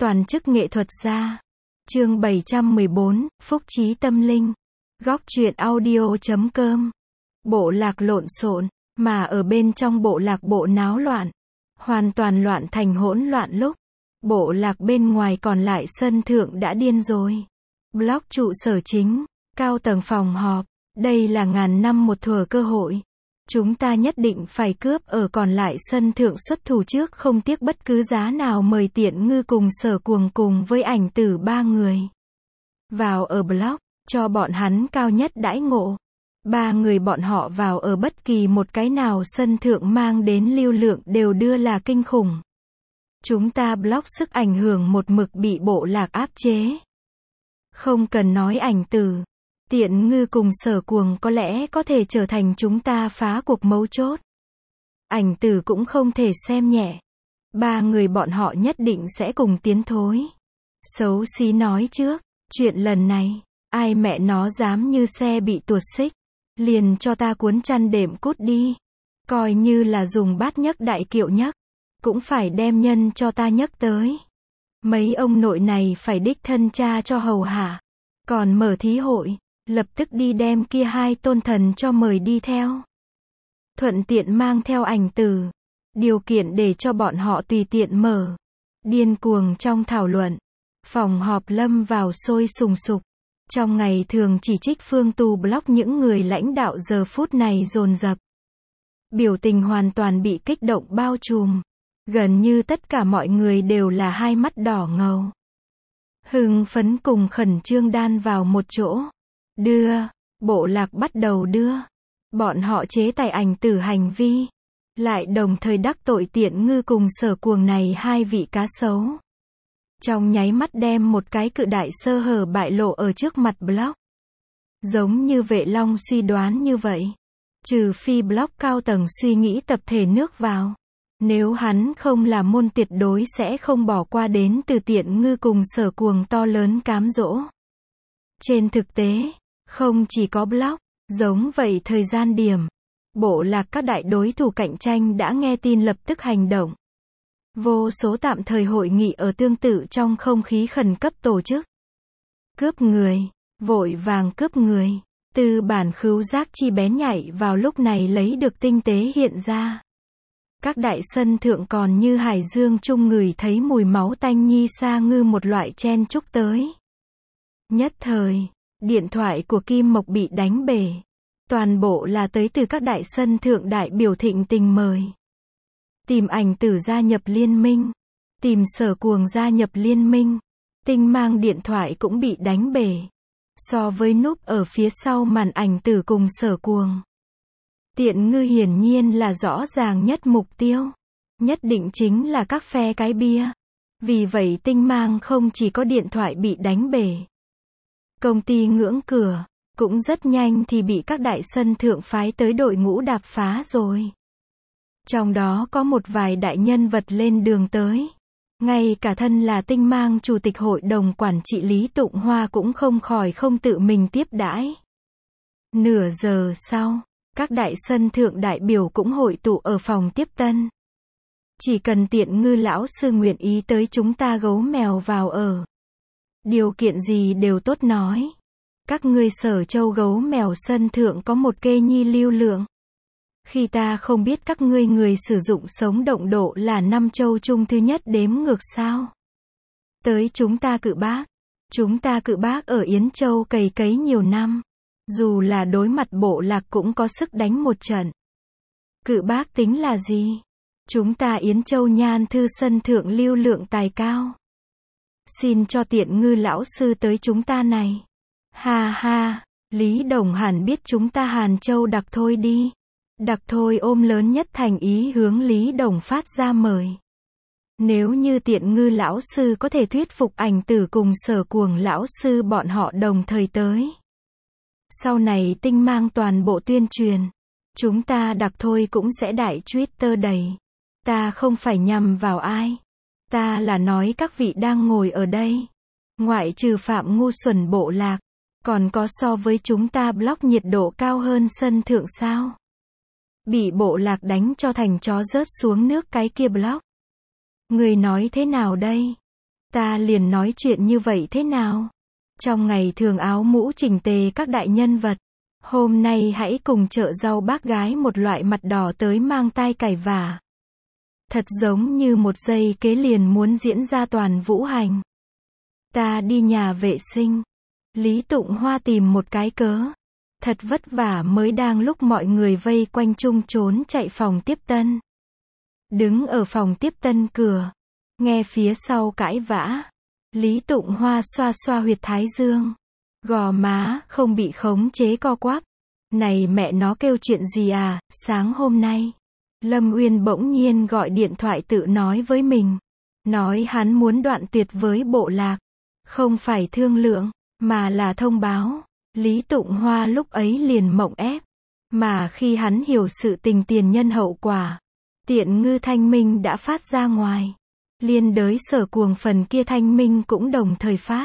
Toàn chức nghệ thuật gia. Chương 714, Phúc trí tâm linh. Góc truyện audio.com. Bộ lạc lộn xộn, mà ở bên trong bộ lạc bộ náo loạn. Hoàn toàn loạn thành hỗn loạn lúc. Bộ lạc bên ngoài còn lại sân thượng đã điên rồi. Block trụ sở chính, cao tầng phòng họp. Đây là ngàn năm một thuở cơ hội. Chúng ta nhất định phải cướp ở còn lại sân thượng xuất thủ trước, không tiếc bất cứ giá nào mời Tiện Ngư cùng Sở Cuồng cùng với Ảnh Tử ba người vào ở block, cho bọn hắn cao nhất đãi ngộ. Ba người bọn họ vào ở bất kỳ một cái nào sân thượng mang đến lưu lượng đều đưa là kinh khủng. Chúng ta block sức ảnh hưởng một mực bị bộ lạc áp chế. Không cần nói Ảnh Tử, Tiện Ngư cùng Sở Cuồng có lẽ có thể trở thành chúng ta phá cuộc mấu chốt. Ảnh Tử cũng không thể xem nhẹ. Ba người bọn họ nhất định sẽ cùng tiến thối. Xấu xí nói trước, chuyện lần này, ai mẹ nó dám như xe bị tuột xích, liền cho ta cuốn chăn đệm cút đi. Coi như là dùng bát nhấc đại kiệu nhấc, cũng phải đem nhân cho ta nhấc tới. Mấy ông nội này phải đích thân cha cho hầu hạ. Còn mở thí hội, lập tức đi đem kia hai tôn thần cho mời đi theo. Thuận tiện mang theo Ảnh Tử. Điều kiện để cho bọn họ tùy tiện mở. Điên cuồng trong thảo luận. Phòng họp lâm vào sôi sùng sục. Trong ngày thường chỉ trích Phương Tu block những người lãnh đạo giờ phút này dồn dập. Biểu tình hoàn toàn bị kích động bao trùm. Gần như tất cả mọi người đều là hai mắt đỏ ngầu. Hưng phấn cùng khẩn trương đan vào một chỗ. Bộ lạc bắt đầu đưa. Bọn họ chế tài Ảnh Tử hành vi. Lại đồng thời đắc tội Tiện Ngư cùng Sở Cuồng này hai vị cá sấu. Trong nháy mắt đem một cái cự đại sơ hở bại lộ ở trước mặt block. Giống như Vệ Long suy đoán như vậy. Trừ phi block cao tầng suy nghĩ tập thể nước vào. Nếu hắn không là môn tuyệt đối sẽ không bỏ qua đến từ Tiện Ngư cùng Sở Cuồng to lớn cám dỗ. Trên thực tế, không chỉ có block, giống vậy thời gian điểm. Bộ lạc các đại đối thủ cạnh tranh đã nghe tin lập tức hành động. Vô số tạm thời hội nghị ở tương tự trong không khí khẩn cấp tổ chức. Cướp người, vội vàng cướp người. Tư bản khứu giác chi bén nhạy vào lúc này lấy được tinh tế hiện ra. Các đại sân thượng còn như hải dương chung ngửi thấy mùi máu tanh nhi sa ngư một loại chen chúc tới. Nhất thời, điện thoại của Kim Mộc bị đánh bể. Toàn bộ là tới từ các đại sân thượng đại biểu thịnh tình mời. Tìm Ảnh Tử gia nhập liên minh. Tìm Sở Cuồng gia nhập liên minh. Tinh mang điện thoại cũng bị đánh bể. So với núp ở phía sau màn Ảnh Tử cùng Sở Cuồng, Tiện Ngư hiển nhiên là rõ ràng nhất mục tiêu. Nhất định chính là các phe cái bia. Vì vậy tinh mang không chỉ có điện thoại bị đánh bể. Công ty ngưỡng cửa, cũng rất nhanh thì bị các đại sân thượng phái tới đội ngũ đạp phá rồi. Trong đó có một vài đại nhân vật lên đường tới. Ngay cả thân là tinh mang chủ tịch hội đồng quản trị Lý Tụng Hoa cũng không khỏi không tự mình tiếp đãi. Nửa giờ sau, các đại sân thượng đại biểu cũng hội tụ ở phòng tiếp tân. Chỉ cần Tiện Ngư lão sư nguyện ý tới chúng ta gấu mèo vào ở. Điều kiện gì đều tốt nói. Các ngươi Sở Châu gấu mèo sân thượng có một kê nhi lưu lượng. Khi ta không biết các ngươi người sử dụng sống động độ là 5 châu chung thứ nhất đếm ngược sao. Tới chúng ta cự bác. Chúng ta cự bác ở Yến Châu cày cấy nhiều năm. Dù là đối mặt bộ lạc cũng có sức đánh một trận. Cự bác tính là gì? Chúng ta Yến Châu nhan thư sân thượng lưu lượng tài cao. Xin cho Tiện Ngư lão sư tới chúng ta này. Ha ha, Lý Đồng hẳn biết chúng ta Hàn Châu đặc thôi đi. Đặc thôi ôm lớn nhất thành ý hướng Lý Đồng phát ra mời. Nếu như Tiện Ngư lão sư có thể thuyết phục Ảnh Tử cùng Sở Cuồng lão sư bọn họ đồng thời tới. Sau này tinh mang toàn bộ tuyên truyền. Chúng ta đặc thôi cũng sẽ đại Twitter đầy. Ta không phải nhằm vào ai. Ta là nói các vị đang ngồi ở đây. Ngoại trừ Phạm ngu xuẩn bộ lạc. Còn có so với chúng ta block nhiệt độ cao hơn sân thượng sao? Bị bộ lạc đánh cho thành chó rớt xuống nước cái kia block. Người nói thế nào đây? Ta liền nói chuyện như vậy thế nào? Trong ngày thường áo mũ chỉnh tề các đại nhân vật. Hôm nay hãy cùng chợ rau bác gái một loại mặt đỏ tới mang tai cài vả. Thật giống như một giây kế liền muốn diễn ra toàn vũ hành. Ta đi nhà vệ sinh. Lý Tụng Hoa tìm một cái cớ. Thật vất vả mới đang lúc mọi người vây quanh chung trốn chạy phòng tiếp tân. Đứng ở phòng tiếp tân cửa. Nghe phía sau cãi vã. Lý Tụng Hoa xoa xoa huyệt thái dương. Gò má không bị khống chế co quắp. Này mẹ nó kêu chuyện gì à, sáng hôm nay. Lâm Uyên bỗng nhiên gọi điện thoại tự nói với mình. Nói hắn muốn đoạn tuyệt với bộ lạc. Không phải thương lượng, mà là thông báo. Lý Tụng Hoa lúc ấy liền mộng ép. Mà khi hắn hiểu sự tình tiền nhân hậu quả. Tiện ngư thanh minh đã phát ra ngoài. Liên đới Sở Cuồng phần kia thanh minh cũng đồng thời phát.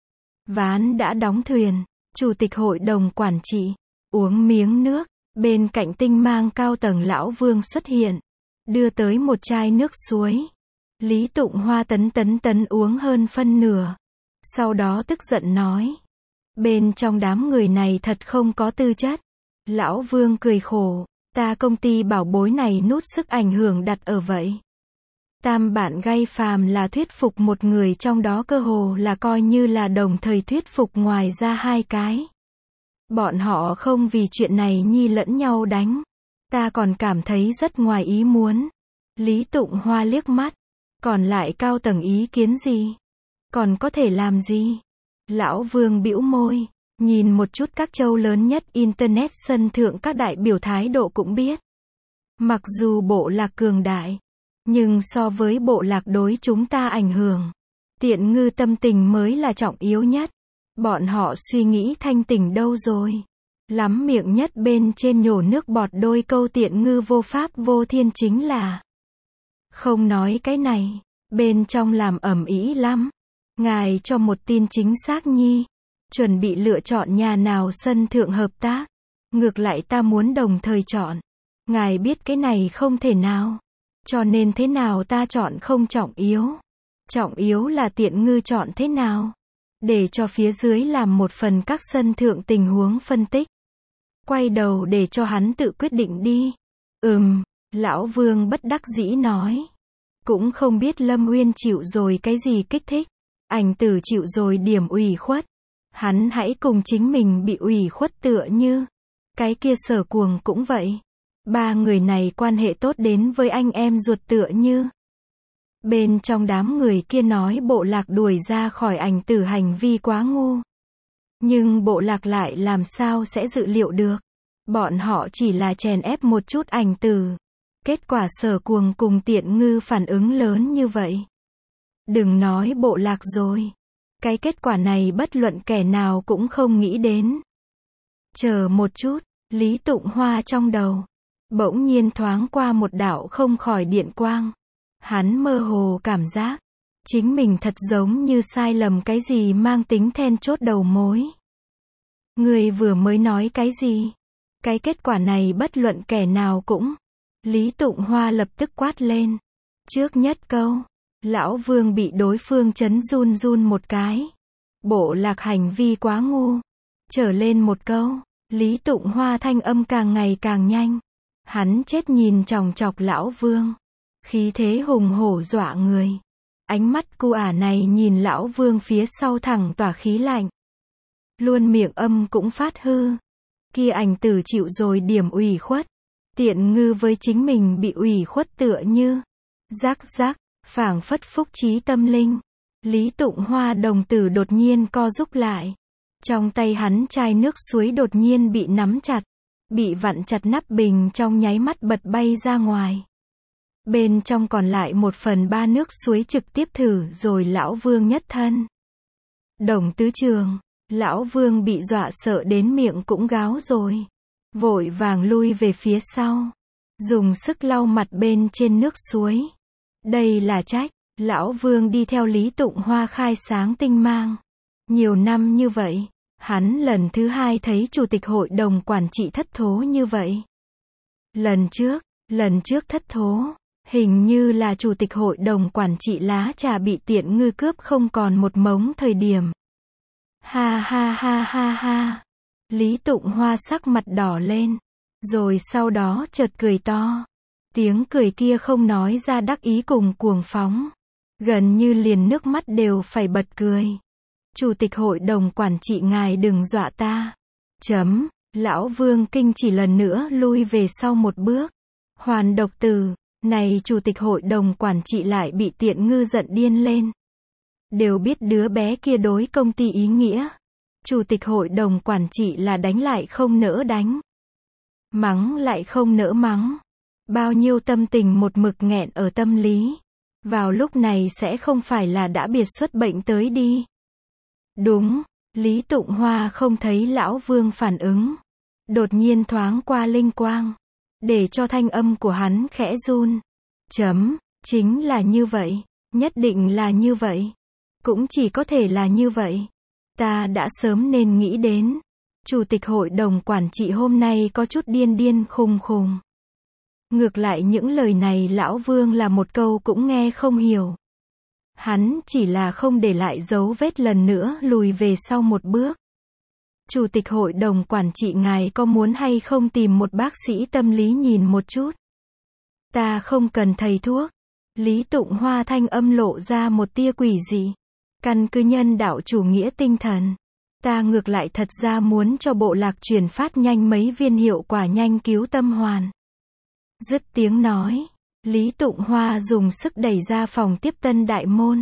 Ván đã đóng thuyền. Chủ tịch hội đồng quản trị. Uống miếng nước. Bên cạnh tinh mang cao tầng lão Vương xuất hiện. Đưa tới một chai nước suối. Lý Tụng Hoa tấn uống hơn phân nửa. Sau đó tức giận nói. Bên trong đám người này thật không có tư chất. Lão Vương cười khổ. Ta công ty bảo bối này nút sức ảnh hưởng đặt ở vậy. Tam bản gay phàm là thuyết phục một người trong đó cơ hồ là coi như là đồng thời thuyết phục ngoài ra hai cái. Bọn họ không vì chuyện này nhi lẫn nhau đánh. Ta còn cảm thấy rất ngoài ý muốn. Lý Tụng Hoa liếc mắt. Còn lại cao tầng ý kiến gì? Còn có thể làm gì? Lão Vương bĩu môi. Nhìn một chút các châu lớn nhất Internet sân thượng các đại biểu thái độ cũng biết. Mặc dù bộ lạc cường đại. Nhưng so với bộ lạc đối chúng ta ảnh hưởng. Tiện ngư tâm tình mới là trọng yếu nhất. Bọn họ suy nghĩ thanh tỉnh đâu rồi. Lắm miệng nhất bên trên nhổ nước bọt đôi câu tiện ngư vô pháp vô thiên chính là. Không nói cái này. Bên trong làm ầm ĩ lắm. Ngài cho một tin chính xác nhi. Chuẩn bị lựa chọn nhà nào sân thượng hợp tác. Ngược lại ta muốn đồng thời chọn. Ngài biết cái này không thể nào. Cho nên thế nào ta chọn không trọng yếu. Trọng yếu là tiện ngư chọn thế nào. Để cho phía dưới làm một phần các sân thượng tình huống phân tích. Quay đầu để cho hắn tự quyết định đi. Lão Vương bất đắc dĩ nói. Cũng không biết Lâm Uyên chịu rồi cái gì kích thích. Ảnh Tử chịu rồi điểm ủy khuất. Hắn hãy cùng chính mình bị ủy khuất tựa như. Cái kia Sở Cuồng cũng vậy. Ba người này quan hệ tốt đến với anh em ruột tựa như. Bên trong đám người kia nói bộ lạc đuổi ra khỏi Ảnh Tử hành vi quá ngu. Nhưng bộ lạc lại làm sao sẽ dự liệu được. Bọn họ chỉ là chèn ép một chút Ảnh Tử. Kết quả Sở Cuồng cùng Tiện Ngư phản ứng lớn như vậy. Đừng nói bộ lạc rồi. Cái kết quả này bất luận kẻ nào cũng không nghĩ đến. Chờ một chút, Lý Tụng Hoa trong đầu. Bỗng nhiên thoáng qua một đạo không khỏi điện quang. Hắn mơ hồ cảm giác. Chính mình thật giống như sai lầm cái gì mang tính then chốt đầu mối. Người vừa mới nói cái gì? Cái kết quả này bất luận kẻ nào cũng. Lý Tụng Hoa lập tức quát lên. Trước nhất câu. Lão Vương bị đối phương chấn run một cái. Bộ lạc hành vi quá ngu. Trở lên một câu. Lý Tụng Hoa thanh âm càng ngày càng nhanh. Hắn chết nhìn chòng chọc Lão Vương. Khí thế hùng hổ dọa người. Ánh mắt cu ả này nhìn Lão Vương phía sau thẳng tỏa khí lạnh. Luôn miệng âm cũng phát hư. Kia Ảnh Tử chịu rồi điểm ủy khuất. Tiện Ngư với chính mình bị ủy khuất tựa như. Rắc rắc, phảng phất phúc trí tâm linh. Lý Tụng Hoa đồng tử đột nhiên co rúm lại. Trong tay hắn chai nước suối đột nhiên bị nắm chặt. Bị vặn chặt nắp bình trong nháy mắt bật bay ra ngoài. Bên trong còn lại 1/3 nước suối trực tiếp thử rồi Lão Vương nhất thân. Đồng tứ trường, Lão Vương bị dọa sợ đến miệng cũng gáo rồi. Vội vàng lui về phía sau. Dùng sức lau mặt bên trên nước suối. Đây là trách. Lão Vương đi theo Lý Tụng Hoa khai sáng tinh mang. Nhiều năm như vậy. Hắn lần thứ hai thấy chủ tịch hội đồng quản trị thất thố như vậy. Lần trước thất thố. Hình như là chủ tịch hội đồng quản trị lá trà bị tiện ngư cướp không còn một mống thời điểm. Ha ha ha ha ha. Lý Tụng Hoa sắc mặt đỏ lên. Rồi sau đó chợt cười to. Tiếng cười kia không nói ra đắc ý cùng cuồng phóng. Gần như liền nước mắt đều phải bật cười. Chủ tịch hội đồng quản trị ngài đừng dọa ta. Lão Vương Kinh chỉ lần nữa lui về sau một bước. Hoàn độc từ. Này chủ tịch hội đồng quản trị lại bị tiện ngư giận điên lên. Đều biết đứa bé kia đối công ty ý nghĩa. Chủ tịch hội đồng quản trị là đánh lại không nỡ đánh. Mắng lại không nỡ mắng. Bao nhiêu tâm tình một mực nghẹn ở tâm lý. Vào lúc này sẽ không phải là đã biệt xuất bệnh tới đi. Đúng, Lý Tụng Hoa không thấy lão Vương phản ứng. Đột nhiên thoáng qua linh quang. Để cho thanh âm của hắn khẽ run. Chính là như vậy. Nhất định là như vậy. Cũng chỉ có thể là như vậy. Ta đã sớm nên nghĩ đến. Chủ tịch hội đồng quản trị hôm nay có chút điên điên khùng khùng. Ngược lại những lời này lão Vương là một câu cũng nghe không hiểu. Hắn chỉ là không để lại dấu vết lần nữa lùi về sau một bước. Chủ tịch hội đồng quản trị ngài có muốn hay không tìm một bác sĩ tâm lý nhìn một chút? Ta không cần thầy thuốc. Lý Tụng Hoa thanh âm lộ ra một tia quỷ dị. Căn cứ nhân đạo chủ nghĩa tinh thần. Ta ngược lại thật ra muốn cho bộ lạc truyền phát nhanh mấy viên hiệu quả nhanh cứu tâm hoàn. Dứt tiếng nói. Lý Tụng Hoa dùng sức đẩy ra phòng tiếp tân đại môn.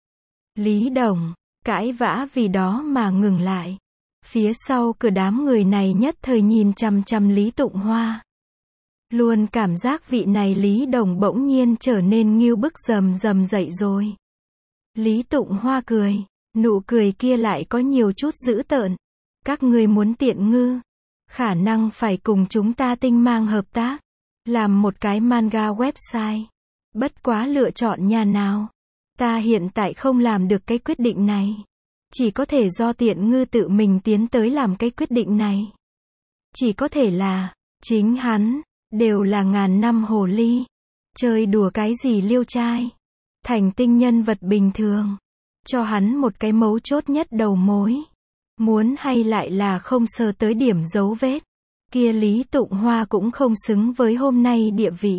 Lý Đồng, cãi vã vì đó mà ngừng lại. Phía sau cửa đám người này nhất thời nhìn chằm chằm Lý Tụng Hoa. Luôn cảm giác vị này Lý Đồng bỗng nhiên trở nên ngưu bức rầm rầm dậy rồi. Lý Tụng Hoa cười, nụ cười kia lại có nhiều chút dữ tợn. Các ngươi muốn tiện ngư, khả năng phải cùng chúng ta tinh mang hợp tác, làm một cái manga website. Bất quá lựa chọn nhà nào? Ta hiện tại không làm được cái quyết định này. Chỉ có thể do tiện ngư tự mình tiến tới làm cái quyết định này. Chỉ có thể là, chính hắn, đều là ngàn năm hồ ly. Chơi đùa cái gì liêu trai. Thành tinh nhân vật bình thường. Cho hắn một cái mấu chốt nhất đầu mối. Muốn hay lại là không sờ tới điểm dấu vết. Kia Lý Tụng Hoa cũng không xứng với hôm nay địa vị.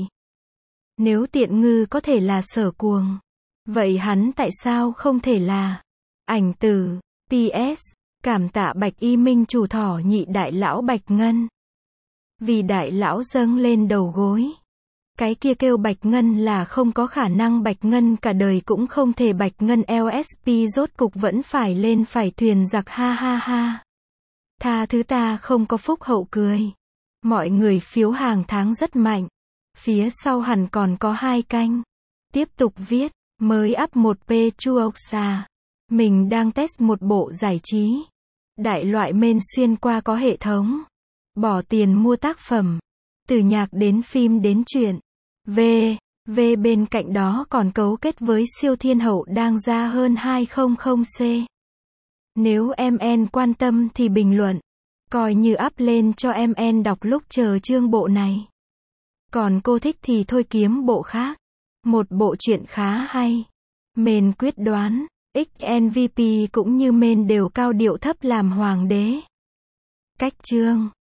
Nếu tiện ngư có thể là Sở Cuồng, vậy hắn tại sao không thể là Ảnh Tử? PS, cảm tạ Bạch Y Minh chủ thỏ nhị đại lão Bạch Ngân. Vì đại lão dâng lên đầu gối. Cái kia kêu Bạch Ngân là không có khả năng, Bạch Ngân cả đời cũng không thể, Bạch Ngân LSP rốt cục vẫn phải lên phải thuyền giặc, ha ha ha. Tha thứ ta không có phúc hậu cười. Mọi người phiếu hàng tháng rất mạnh. Phía sau hẳn còn có 2 canh. Tiếp tục viết, mới up 1P Chuoxa. Mình đang test một bộ giải trí. Đại loại main xuyên qua có hệ thống. Bỏ tiền mua tác phẩm. Từ nhạc đến phim đến truyện. Bên cạnh đó còn cấu kết với siêu thiên hậu đang ra hơn 200C. Nếu MN quan tâm thì bình luận. Coi như up lên cho MN đọc lúc chờ chương bộ này. Còn cô thích thì thôi kiếm bộ khác. Một bộ truyện khá hay. Main quyết đoán, XNVP cũng như main đều cao điệu thấp làm hoàng đế. Cách chương.